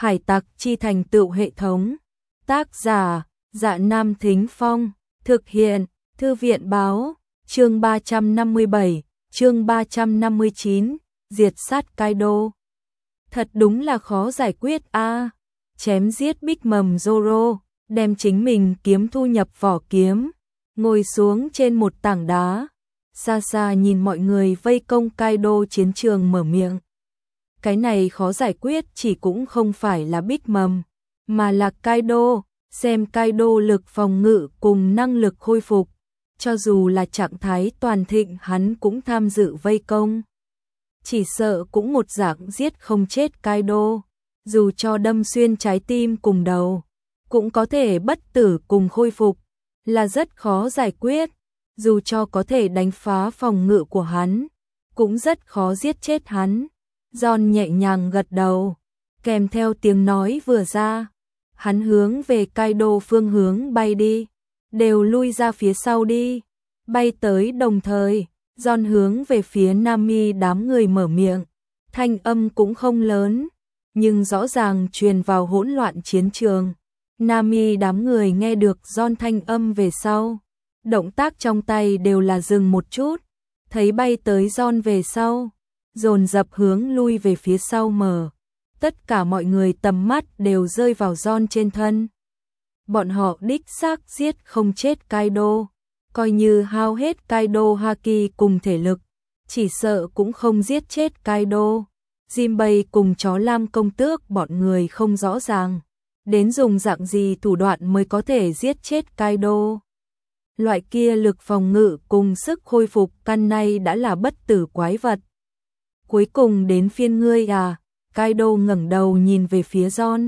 Hải tặc chi thành tựu hệ thống. Tác giả, Dạ Nam Thính Phong. Thực hiện, Thư viện báo. Chương 357, chương 359, diệt sát Kaido. Thật đúng là khó giải quyết a. Chém giết Big Mom Zoro, đem chính mình kiếm thu nhập vỏ kiếm, ngồi xuống trên một tảng đá, xa xa nhìn mọi người vây công Kaido chiến trường mở miệng. Cái này khó giải quyết chỉ cũng không phải là Big Mom, mà là Kaido, xem Kaido lực phòng ngự cùng năng lực khôi phục, cho dù là trạng thái toàn thịnh hắn cũng tham dự vây công. Chỉ sợ cũng một dạng giết không chết Kaido, dù cho đâm xuyên trái tim cùng đầu, cũng có thể bất tử cùng khôi phục, là rất khó giải quyết, dù cho có thể đánh phá phòng ngự của hắn, cũng rất khó giết chết hắn. John nhẹ nhàng gật đầu, kèm theo tiếng nói vừa ra, hắn hướng về Kaido phương hướng bay đi, đều lui ra phía sau đi. Bay tới đồng thời, John hướng về phía Nami đám người mở miệng, thanh âm cũng không lớn, nhưng rõ ràng truyền vào hỗn loạn chiến trường. Nami đám người nghe được John thanh âm về sau, động tác trong tay đều là dừng một chút, thấy bay tới John về sau, dồn dập hướng lui về phía sau mở. Tất cả mọi người tầm mắt đều rơi vào John trên thân. Bọn họ đích xác giết không chết Kaido, coi như hao hết Kaido haki cùng thể lực, chỉ sợ cũng không giết chết Kaido. Jinbei cùng chó lam công tước bọn người không rõ ràng, đến dùng dạng gì thủ đoạn mới có thể giết chết Kaido. Loại kia lực phòng ngự cùng sức khôi phục căn nay đã là bất tử quái vật. Cuối cùng đến phiên ngươi à? Kaido ngẩng đầu nhìn về phía John.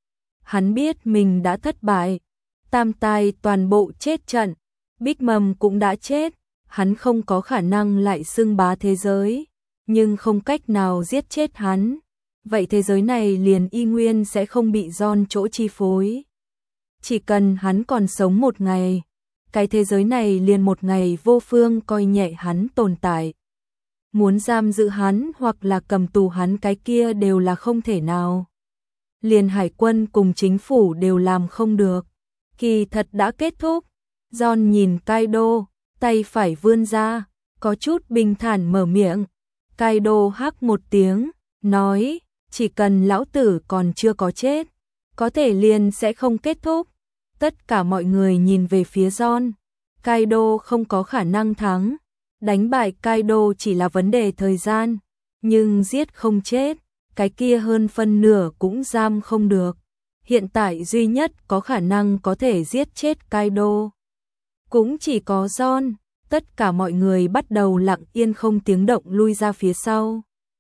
Hắn biết mình đã thất bại, tam tai toàn bộ chết trận, Big Mom cũng đã chết, hắn không có khả năng lại xưng bá thế giới, nhưng không cách nào giết chết hắn. Vậy thế giới này liền y nguyên sẽ không bị John chỗ chi phối. Chỉ cần hắn còn sống một ngày, cái thế giới này liền một ngày vô phương coi nhẹ hắn tồn tại. Muốn giam giữ hắn hoặc là cầm tù hắn cái kia đều là không thể nào. Liền hải quân cùng chính phủ đều làm không được. Kỳ thật đã kết thúc. John nhìn Kaido, tay phải vươn ra, có chút bình thản mở miệng. Kaido hắc một tiếng, nói, chỉ cần lão tử còn chưa có chết, có thể liền sẽ không kết thúc. Tất cả mọi người nhìn về phía John. Kaido không có khả năng thắng. Đánh bại Kaido chỉ là vấn đề thời gian, nhưng giết không chết, cái kia hơn phân nửa cũng giam không được. Hiện tại duy nhất có khả năng có thể giết chết Kaido cũng chỉ có John. Tất cả mọi người bắt đầu lặng yên không tiếng động lui ra phía sau.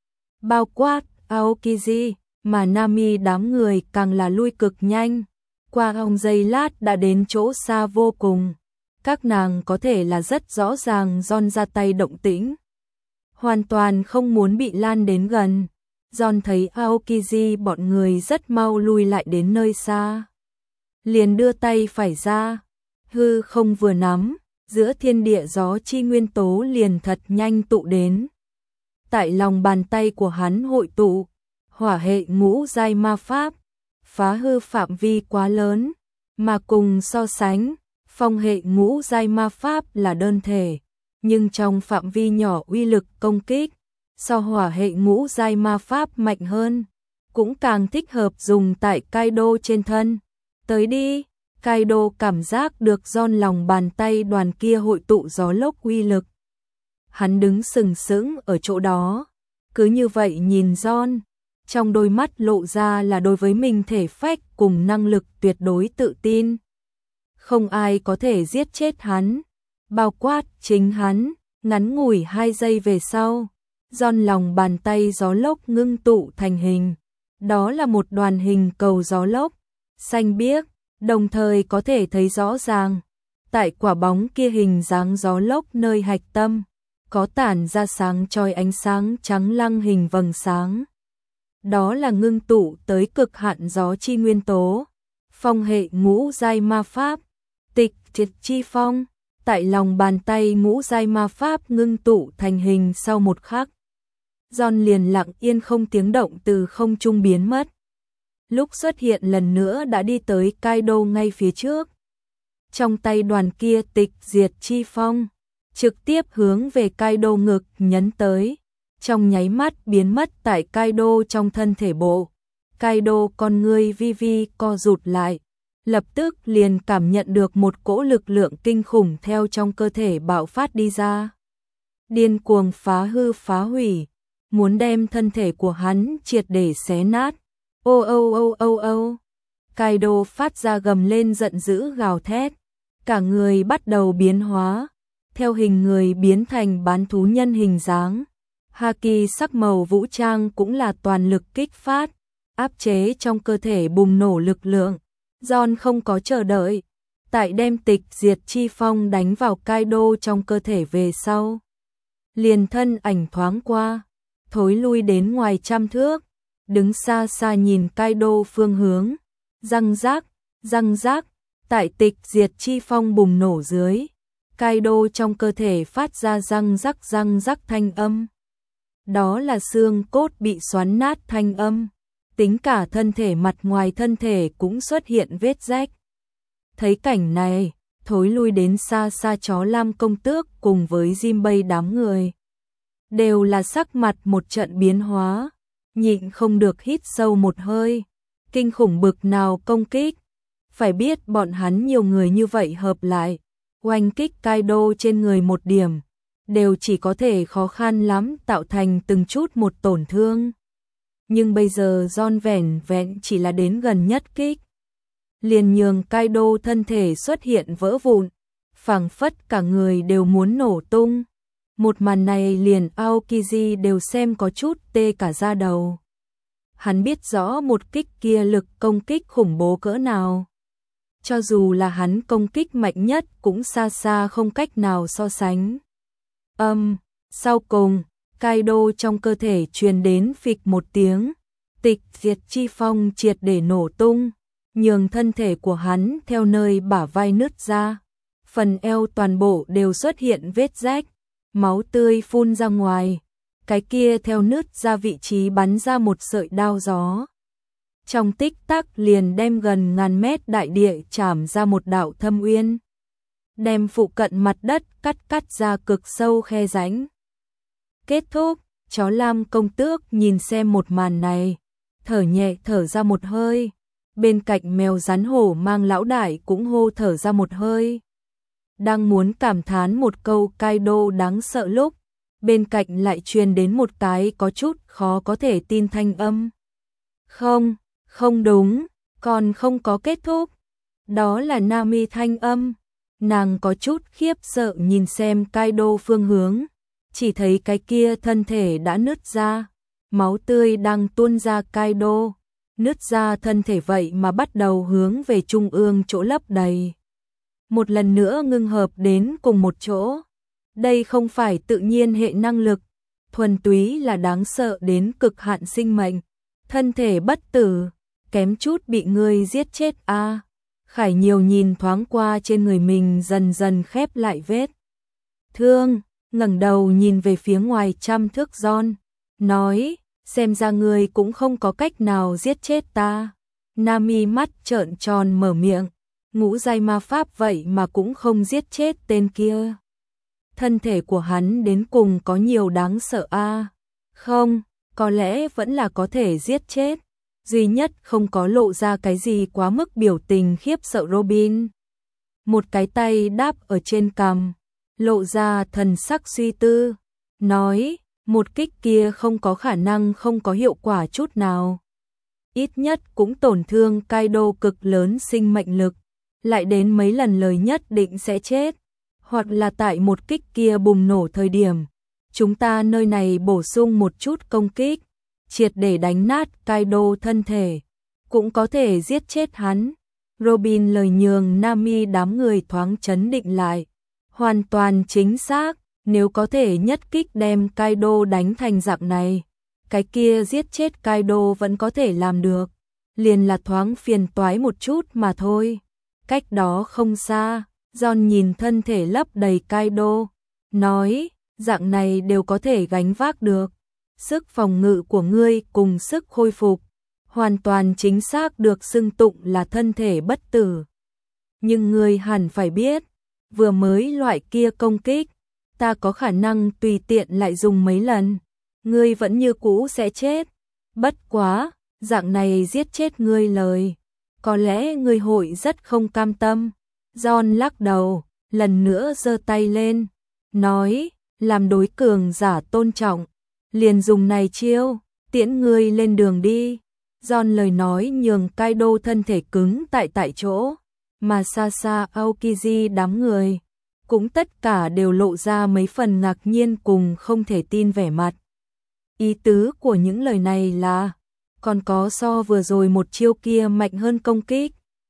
Bao quát Aokiji, mà Nami đám người càng là lui cực nhanh. Qua ông giây lát đã đến chỗ xa vô cùng. Các nàng có thể là rất rõ ràng John ra tay động tĩnh, hoàn toàn không muốn bị lan đến gần. John thấy Aokiji bọn người rất mau lui lại đến nơi xa, liền đưa tay phải ra, hư không vừa nắm, giữa thiên địa gió chi nguyên tố liền thật nhanh tụ đến. Tại lòng bàn tay của hắn hội tụ hỏa hệ ngũ giai ma pháp, phá hư phạm vi quá lớn, mà cùng so sánh, phong hệ ngũ giai ma pháp là đơn thể, nhưng trong phạm vi nhỏ uy lực công kích so hỏa hệ ngũ giai ma pháp mạnh hơn, cũng càng thích hợp dùng tại Kaido trên thân. Tới đi. Kaido cảm giác được John lòng bàn tay đoàn kia hội tụ gió lốc uy lực. Hắn đứng sừng sững ở chỗ đó, cứ như vậy nhìn John, trong đôi mắt lộ ra là đối với mình thể phách cùng năng lực tuyệt đối tự tin. Không ai có thể giết chết hắn, bao quát chính hắn. Ngắn ngủi 2 giây về sau, John lòng bàn tay gió lốc ngưng tụ thành hình. Đó là một đoàn hình cầu gió lốc, xanh biếc, đồng thời có thể thấy rõ ràng. Tại quả bóng kia hình dáng gió lốc nơi hạch tâm, có tản ra sáng chói ánh sáng trắng lăng hình vầng sáng. Đó là ngưng tụ tới cực hạn gió chi nguyên tố, phong hệ ngũ giai ma pháp, tịch triệt chi phong. Tại lòng bàn tay ngũ giai ma pháp ngưng tụ thành hình sau một khắc, John liền lặng yên không tiếng động từ không trung biến mất. lúc xuất hiện lần nữa đã đi tới Kaido ngay phía trước. Trong tay đoàn kia tịch diệt chi phong, trực tiếp hướng về Kaido ngực nhấn tới, trong nháy mắt biến mất tại Kaido trong thân thể bộ. Kaido con ngươi vi vi co rụt lại, lập tức liền cảm nhận được một cỗ lực lượng kinh khủng theo trong cơ thể bạo phát đi ra. Điên cuồng phá hư phá hủy, muốn đem thân thể của hắn triệt để xé nát. Ô ô ô ô ô. Kaido phát ra gầm lên giận dữ gào thét, cả người bắt đầu biến hóa, theo hình người biến thành bán thú nhân hình dáng. Haki sắc màu vũ trang cũng là toàn lực kích phát, áp chế trong cơ thể bùng nổ lực lượng. John không có chờ đợi, tại đem tịch diệt chi phong đánh vào Kaido trong cơ thể về sau, liền thân ảnh thoáng qua, thối lui đến ngoài trăm thước, đứng xa xa nhìn Kaido phương hướng. Răng rác, tại tịch diệt chi phong bùng nổ dưới, Kaido trong cơ thể phát ra răng rắc thanh âm. Đó là xương cốt bị xoắn nát thanh âm, tính cả thân thể mặt ngoài thân thể cũng xuất hiện vết rách. Thấy cảnh này, thối lui đến xa xa chó lam công tước cùng với Jinbei đám người đều là sắc mặt một trận biến hóa, nhịn không được hít sâu một hơi. Kinh khủng bực nào công kích, phải biết bọn hắn nhiều người như vậy hợp lại, oanh kích Kaido trên người một điểm, đều chỉ có thể khó khăn lắm tạo thành từng chút một tổn thương. Nhưng bây giờ John vẻn vẹn chỉ là đến gần nhất kích, liền nhường Kaido thân thể xuất hiện vỡ vụn, phảng phất cả người đều muốn nổ tung. Một màn này liền Aokiji đều xem có chút tê cả da đầu. Hắn biết rõ một kích kia lực công kích khủng bố cỡ nào. Cho dù là hắn công kích mạnh nhất cũng xa xa không cách nào so sánh. Sau cùng, Kaido trong cơ thể truyền đến phịch một tiếng, tịch diệt chi phong triệt để nổ tung, nhường thân thể của hắn theo nơi bả vai nứt ra, phần eo toàn bộ đều xuất hiện vết rách, máu tươi phun ra ngoài, cái kia theo nứt ra vị trí bắn ra một sợi đao gió. Trong tích tắc liền đem gần ngàn mét đại địa chảm ra một đạo thâm uyên, đem phụ cận mặt đất cắt ra cực sâu khe rãnh. Kết thúc, chó lam công tước nhìn xem một màn này, thở nhẹ thở ra một hơi. Bên cạnh mèo rắn hổ mang lão đại cũng hô thở ra một hơi. Đang muốn cảm thán một câu Kaido đáng sợ lúc, bên cạnh lại truyền đến một cái có chút khó có thể tin thanh âm. Không đúng, còn không có kết thúc. Đó là Nami thanh âm. Nàng có chút khiếp sợ nhìn xem Kaido phương hướng, chỉ thấy cái kia thân thể đã nứt ra, máu tươi đang tuôn ra. Kaido nứt ra thân thể vậy mà bắt đầu hướng về trung ương chỗ lấp đầy, một lần nữa ngưng hợp đến cùng một chỗ. Đây không phải tự nhiên hệ năng lực, thuần túy là đáng sợ đến cực hạn sinh mệnh, thân thể bất tử, kém chút bị ngươi giết chết a. Khải Nhiều nhìn thoáng qua trên người mình dần dần khép lại vết thương, ngẩng đầu nhìn về phía ngoài trăm thước John, nói, xem ra ngươi cũng không có cách nào giết chết ta. Nami mắt trợn tròn mở miệng, ngũ giai ma pháp vậy mà cũng không giết chết tên kia. Thân thể của hắn đến cùng có nhiều đáng sợ a? Không, có lẽ vẫn là có thể giết chết. Duy nhất không có lộ ra cái gì quá mức biểu tình khiếp sợ Robin. Một cái tay đáp ở trên cằm, lộ ra thần sắc suy tư, nói, một kích kia không có khả năng không có hiệu quả chút nào. Ít nhất cũng tổn thương Kaido cực lớn sinh mệnh lực, lại đến mấy lần lời nhất định sẽ chết. Hoặc là tại một kích kia bùng nổ thời điểm, chúng ta nơi này bổ sung một chút công kích, triệt để đánh nát Kaido thân thể, cũng có thể giết chết hắn. Robin lời nhường Nami đám người thoáng chấn định lại. Hoàn toàn chính xác, nếu có thể nhất kích đem Kaido đánh thành dạng này, cái kia giết chết Kaido vẫn có thể làm được, liền là thoáng phiền toái một chút mà thôi. Cách đó không xa, John nhìn thân thể lấp đầy Kaido, nói, dạng này đều có thể gánh vác được. Sức phòng ngự của ngươi cùng sức khôi phục, hoàn toàn chính xác được xưng tụng là thân thể bất tử. Nhưng ngươi hẳn phải biết, vừa mới loại kia công kích, ta có khả năng tùy tiện lại dùng mấy lần, ngươi vẫn như cũ sẽ chết. Bất quá, dạng này giết chết ngươi lời, có lẽ ngươi hội rất không cam tâm. John lắc đầu, lần nữa giơ tay lên, nói, làm đối cường giả tôn trọng, liền dùng này chiêu, tiễn ngươi lên đường đi. John lời nói nhường Kaido thân thể cứng tại chỗ, mà xa xa Aokiji đám người cũng tất cả đều lộ ra mấy phần ngạc nhiên cùng không thể tin vẻ mặt. Ý tứ của những lời này là, còn có so vừa rồi một chiêu kia mạnh hơn công kích.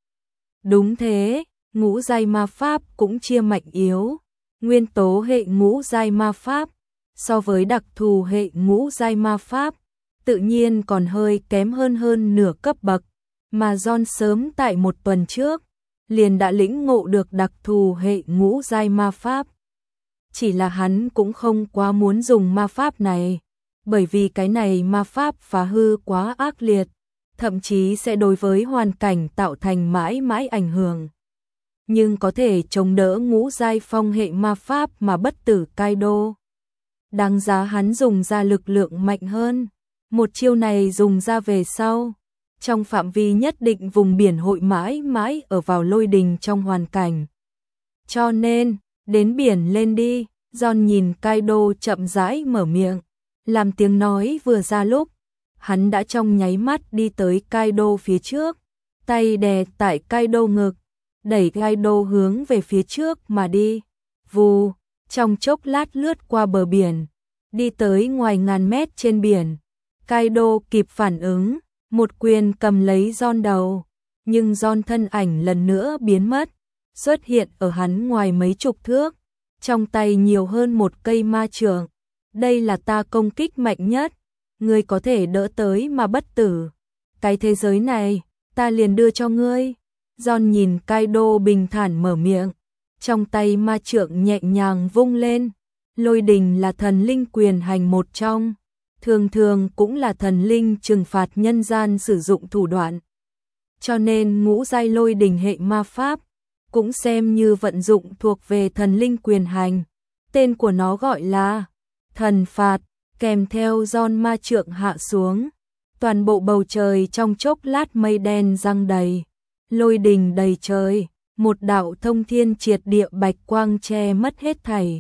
Đúng thế, ngũ giai ma pháp cũng chia mạnh yếu, nguyên tố hệ ngũ giai ma pháp so với đặc thù hệ ngũ giai ma pháp tự nhiên còn hơi kém hơn nửa cấp bậc, mà John sớm tại một tuần trước liền đã lĩnh ngộ được đặc thù hệ ngũ giai ma pháp. Chỉ là hắn cũng không quá muốn dùng ma pháp này, bởi vì cái này ma pháp phá hư quá ác liệt, thậm chí sẽ đối với hoàn cảnh tạo thành mãi mãi ảnh hưởng. Nhưng có thể chống đỡ ngũ giai phong hệ ma pháp mà bất tử Kaido. Đáng giá hắn dùng ra lực lượng mạnh hơn. Một chiêu này dùng ra về sau, trong phạm vi nhất định vùng biển hội mãi mãi ở vào lôi đình trong hoàn cảnh. Cho nên, đến biển lên đi. John nhìn Kaido chậm rãi mở miệng, làm tiếng nói vừa ra lúc, hắn đã trong nháy mắt đi tới Kaido phía trước, tay đè tại Kaido ngực, đẩy Kaido hướng về phía trước mà đi. Vù, trong chốc lát lướt qua bờ biển, đi tới ngoài ngàn mét trên biển. Kaido kịp phản ứng, một quyền cầm lấy John đầu, nhưng John thân ảnh lần nữa biến mất, xuất hiện ở hắn ngoài mấy chục thước, trong tay nhiều hơn một cây ma trượng. Đây là ta công kích mạnh nhất, ngươi có thể đỡ tới mà bất tử. Cái thế giới này, ta liền đưa cho ngươi. John nhìn Kaido bình thản mở miệng, trong tay ma trượng nhẹ nhàng vung lên. Lôi đình là thần linh quyền hành một trong, thường thường cũng là thần linh trừng phạt nhân gian sử dụng thủ đoạn. Cho nên ngũ giai lôi đình hệ ma pháp cũng xem như vận dụng thuộc về thần linh quyền hành. Tên của nó gọi là thần phạt, kèm theo John ma trượng hạ xuống. Toàn bộ bầu trời trong chốc lát mây đen giăng đầy, lôi đình đầy trời, một đạo thông thiên triệt địa bạch quang che mất hết thảy.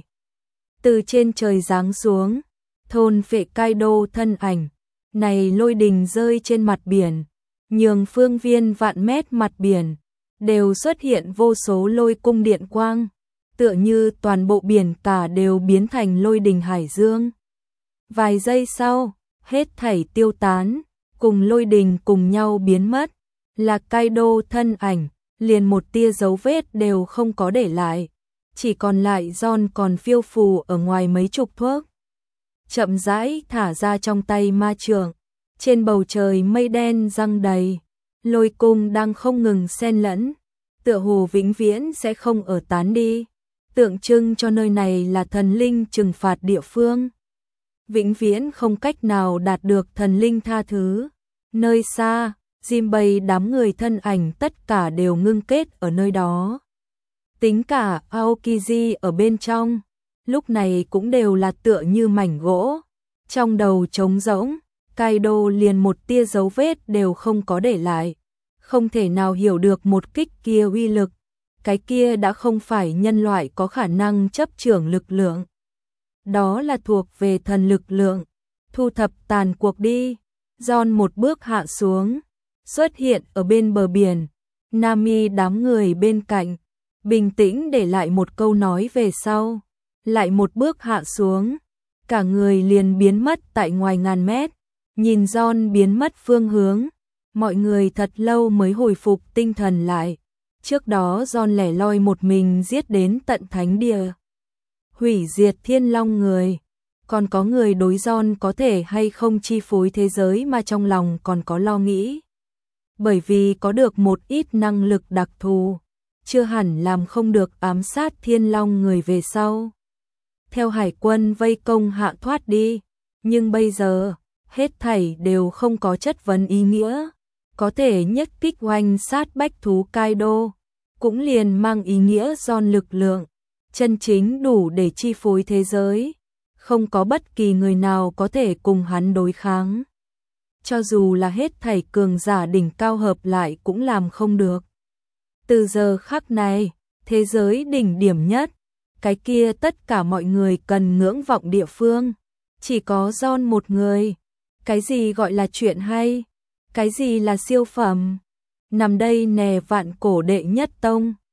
Từ trên trời giáng xuống, thôn phệ Kaido thân ảnh, này lôi đình rơi trên mặt biển, nhường phương viên vạn mét mặt biển, đều xuất hiện vô số lôi cung điện quang, tựa như toàn bộ biển cả đều biến thành lôi đình hải dương. Vài giây sau, hết thảy tiêu tán, cùng lôi đình cùng nhau biến mất, là Kaido thân ảnh, liền một tia dấu vết đều không có để lại. Chỉ còn lại John còn phiêu phù ở ngoài mấy chục thước. Chậm rãi thả ra trong tay ma trượng, trên bầu trời mây đen giăng đầy, lôi cung đang không ngừng xen lẫn, tựa hồ vĩnh viễn sẽ không ở tán đi, tượng trưng cho nơi này là thần linh trừng phạt địa phương, vĩnh viễn không cách nào đạt được thần linh tha thứ. Nơi xa, Jinbei đám người thân ảnh tất cả đều ngưng kết ở nơi đó. Tính cả Aokiji ở bên trong, lúc này cũng đều là tựa như mảnh gỗ, trong đầu trống rỗng, Kaido liền một tia dấu vết đều không có để lại, không thể nào hiểu được một kích kia uy lực, cái kia đã không phải nhân loại có khả năng chấp chưởng lực lượng. Đó là thuộc về thần lực lượng, thu thập tàn cuộc đi. John một bước hạ xuống, xuất hiện ở bên bờ biển, Nami đám người bên cạnh, bình tĩnh để lại một câu nói về sau, lại một bước hạ xuống, cả người liền biến mất tại ngoài ngàn mét. Nhìn John biến mất phương hướng, mọi người thật lâu mới hồi phục tinh thần lại. Trước đó John lẻ loi một mình giết đến tận thánh địa, hủy diệt thiên long người, còn có người đối John có thể hay không chi phối thế giới mà trong lòng còn có lo nghĩ. Bởi vì có được một ít năng lực đặc thù, chưa hẳn làm không được ám sát thiên long người về sau. Theo hải quân vây công hạ thoát đi, nhưng bây giờ, hết thảy đều không có chất vấn ý nghĩa, có thể nhất kích oanh sát bách thú Kaido, cũng liền mang ý nghĩa giòn lực lượng, chân chính đủ để chi phối thế giới, không có bất kỳ người nào có thể cùng hắn đối kháng. Cho dù là hết thảy cường giả đỉnh cao hợp lại cũng làm không được. Từ giờ khắc này, thế giới đỉnh điểm nhất, cái kia tất cả mọi người cần ngưỡng vọng địa phương, chỉ có John một người. Cái gì gọi là chuyện hay? Cái gì là siêu phẩm? Nằm đây nè vạn cổ đệ nhất tông.